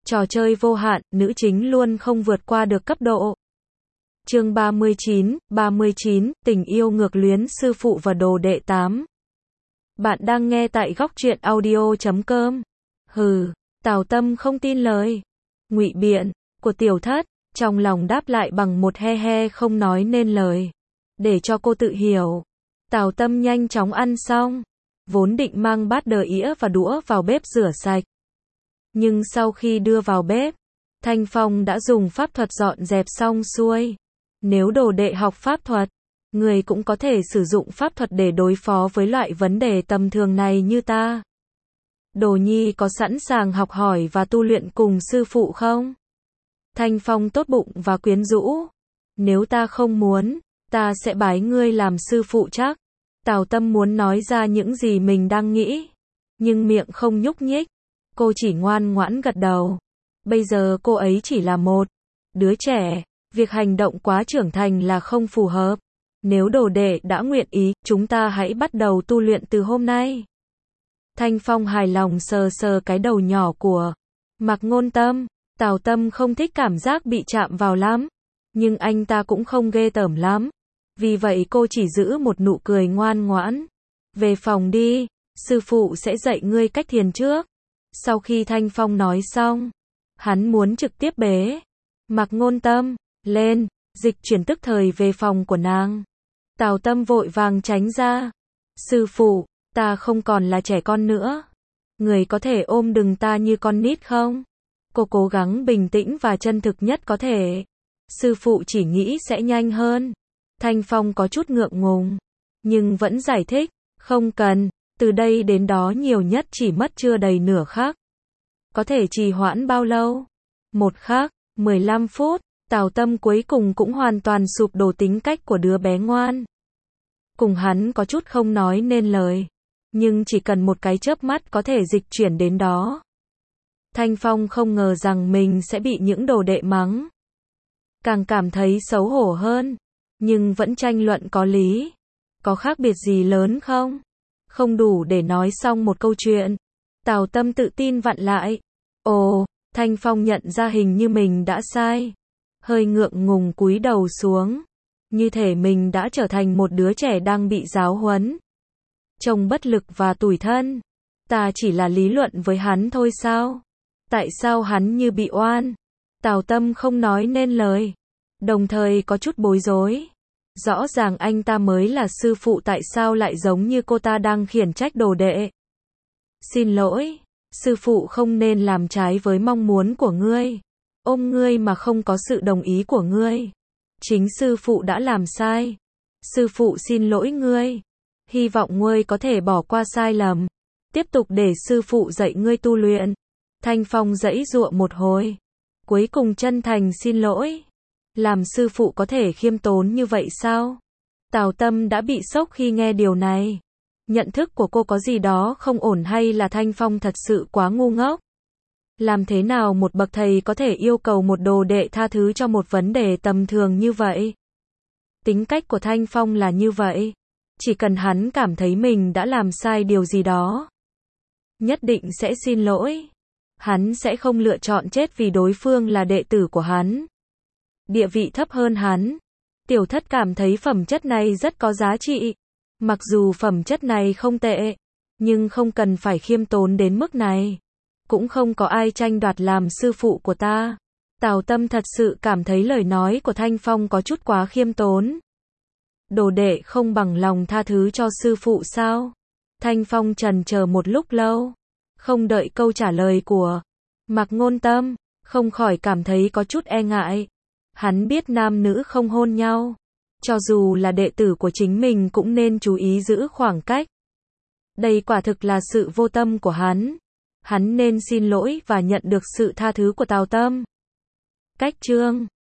Trò chơi vô hạn, nữ chính luôn không vượt qua được cấp độ. Chương 39, tình yêu ngược luyến sư phụ và đồ đệ 8. Bạn đang nghe tại góc truyện audio.com. Hừ, Tào Tâm không tin lời ngụy biện của Tiểu Thất, trong lòng đáp lại bằng một he he không nói nên lời. Để cho cô tự hiểu. Tào Tâm nhanh chóng ăn xong, vốn định mang bát đờ ĩa và đũa vào bếp rửa sạch. Nhưng sau khi đưa vào bếp, Thanh Phong đã dùng pháp thuật dọn dẹp xong xuôi. Nếu đồ đệ học pháp thuật, người cũng có thể sử dụng pháp thuật để đối phó với loại vấn đề tầm thường này như ta. Đồ nhi có sẵn sàng học hỏi và tu luyện cùng sư phụ không? Thanh Phong tốt bụng và quyến rũ. Nếu ta không muốn, ta sẽ bái ngươi làm sư phụ chắc. Tào Tâm muốn nói ra những gì mình đang nghĩ, nhưng miệng không nhúc nhích. Cô chỉ ngoan ngoãn gật đầu. Bây giờ cô ấy chỉ là một đứa trẻ, việc hành động quá trưởng thành là không phù hợp. Nếu đồ đệ đã nguyện ý, chúng ta hãy bắt đầu tu luyện từ hôm nay. Thanh Phong hài lòng sờ sờ cái đầu nhỏ của Mạc Ngôn Tâm. Tào Tâm không thích cảm giác bị chạm vào lắm, nhưng anh ta cũng không ghê tởm lắm. Vì vậy cô chỉ giữ một nụ cười ngoan ngoãn. Về phòng đi, sư phụ sẽ dạy ngươi cách thiền trước. Sau khi Thanh Phong nói xong, hắn muốn trực tiếp bế Mạc Ngôn Tâm lên, dịch chuyển tức thời về phòng của nàng. Tào Tâm vội vàng tránh ra. Sư phụ, ta không còn là trẻ con nữa. Người có thể ôm đừng ta như con nít không? Cô cố gắng bình tĩnh và chân thực nhất có thể. Sư phụ chỉ nghĩ sẽ nhanh hơn. Thanh Phong có chút ngượng ngùng, nhưng vẫn giải thích, không cần, từ đây đến đó nhiều nhất chỉ mất chưa đầy nửa khắc. Có thể trì hoãn bao lâu? 1 khắc, 15 phút, Tào Tâm cuối cùng cũng hoàn toàn sụp đổ tính cách của đứa bé ngoan. Cùng hắn có chút không nói nên lời, nhưng chỉ cần một cái chớp mắt có thể dịch chuyển đến đó. Thanh Phong không ngờ rằng mình sẽ bị những đồ đệ mắng. Càng cảm thấy xấu hổ hơn, nhưng vẫn tranh luận có lý. Có khác biệt gì lớn không? Không đủ để nói xong một câu chuyện. Tào Tâm tự tin vặn lại. Ồ, Thanh Phong nhận ra hình như mình đã sai. Hơi ngượng ngùng cúi đầu xuống. Như thể mình đã trở thành một đứa trẻ đang bị giáo huấn. Trông bất lực và tủi thân. Ta chỉ là lý luận với hắn thôi sao? Tại sao hắn như bị oan? Tào Tâm không nói nên lời, đồng thời có chút bối rối. Rõ ràng anh ta mới là sư phụ, tại sao lại giống như cô ta đang khiển trách đồ đệ? Xin lỗi, sư phụ không nên làm trái với mong muốn của ngươi. Ôm ngươi mà không có sự đồng ý của ngươi. Chính sư phụ đã làm sai. Sư phụ xin lỗi ngươi. Hy vọng ngươi có thể bỏ qua sai lầm. Tiếp tục để sư phụ dạy ngươi tu luyện. Thanh Phong giãy giụa một hồi, cuối cùng chân thành xin lỗi. Làm sư phụ có thể khiêm tốn như vậy sao? Tào Tâm đã bị sốc khi nghe điều này. Nhận thức của cô có gì đó không ổn hay là Thanh Phong thật sự quá ngu ngốc? Làm thế nào một bậc thầy có thể yêu cầu một đồ đệ tha thứ cho một vấn đề tầm thường như vậy? Tính cách của Thanh Phong là như vậy. Chỉ cần hắn cảm thấy mình đã làm sai điều gì đó, nhất định sẽ xin lỗi. Hắn sẽ không lựa chọn chết vì đối phương là đệ tử của hắn, địa vị thấp hơn hắn. Tiểu Thất cảm thấy phẩm chất này rất có giá trị. Mặc dù phẩm chất này không tệ, nhưng không cần phải khiêm tốn đến mức này. Cũng không có ai tranh đoạt làm sư phụ của ta. Tào Tâm thật sự cảm thấy lời nói của Thanh Phong có chút quá khiêm tốn. Đồ đệ không bằng lòng tha thứ cho sư phụ sao? Thanh Phong trần chờ một lúc lâu, không đợi câu trả lời của Mạc Ngôn Tâm, không khỏi cảm thấy có chút e ngại. Hắn biết nam nữ không hôn nhau, cho dù là đệ tử của chính mình cũng nên chú ý giữ khoảng cách. Đây quả thực là sự vô tâm của hắn. Hắn nên xin lỗi và nhận được sự tha thứ của Tào Tâm. Cách chương